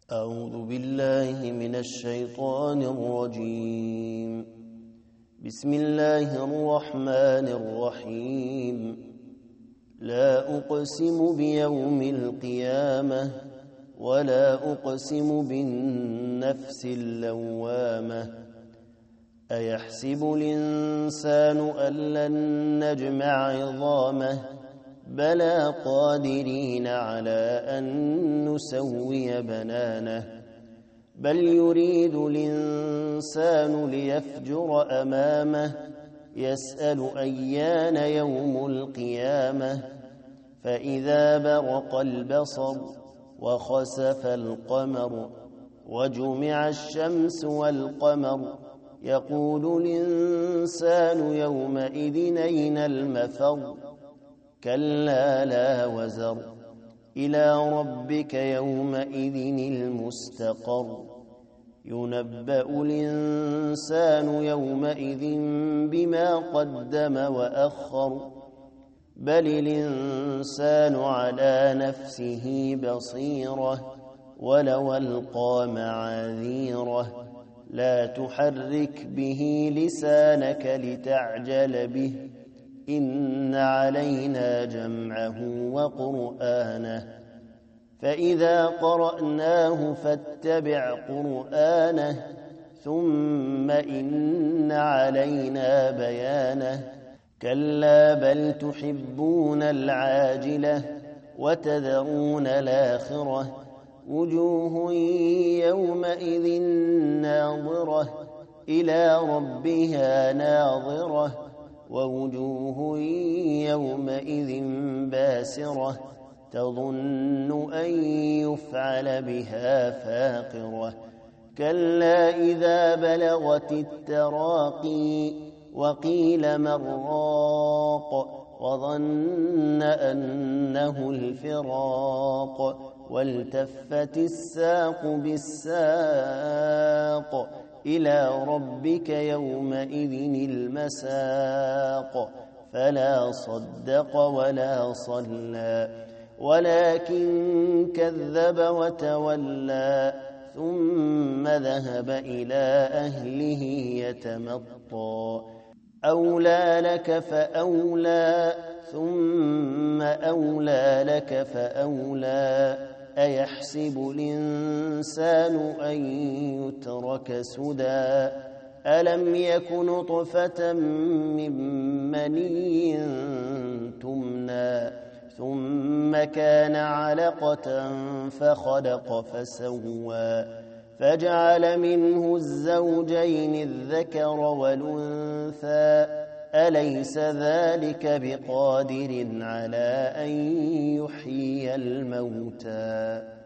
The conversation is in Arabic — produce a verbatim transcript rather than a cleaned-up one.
أعوذ بالله من الشيطان الرجيم. بسم الله الرحمن الرحيم. لا أقسم بيوم القيامة ولا أقسم بالنفس اللوامة. أيحسب الإنسان أن لن نجمع عظامه بلى قادرين على أن نسوي بنانه. بل يريد الإنسان ليفجر أمامه يسأل أيان يوم القيامة. فإذا برق البصر وخسف القمر وجمع الشمس والقمر يقول الإنسان يومئذ أين المفر. كلا لا وزر إلى ربك يومئذ المستقر. ينبأ الإنسان يومئذ بما قدم وأخر. بل الإنسان على نفسه بصيرة ولو ألقى معاذيره. لا تحرك به لسانك لتعجل به إن علينا جمعه وقرآنه. فإذا قرأناه فاتبع قرآنه ثم إن علينا بيانه. كلا بل تحبون العاجلة وتذرون الآخرة. وجوه يومئذ ناظرة إلى ربها ناظرة ووجوه يومئذ باسرة تظن أن يفعل بها فاقرة. كلا إذا بلغت التراقي وقيل من راق وظن أنه الفراق والتفت الساق بالساق إلى ربك يومئذ المساق. فلا صدق ولا صلى ولكن كذب وتولى ثم ذهب إلى أهله يتمطى. أولى لك فأولى ثم أولى لك فأولى. أيحسب الإنسان أن يترك سدى. ألم يك نطفة من مني تمنى ثم كان علقة فخلق فسوى فجعل منه الزوجين الذكر والأنثى. أليس ذلك بقادر على أن يحيي الموتى.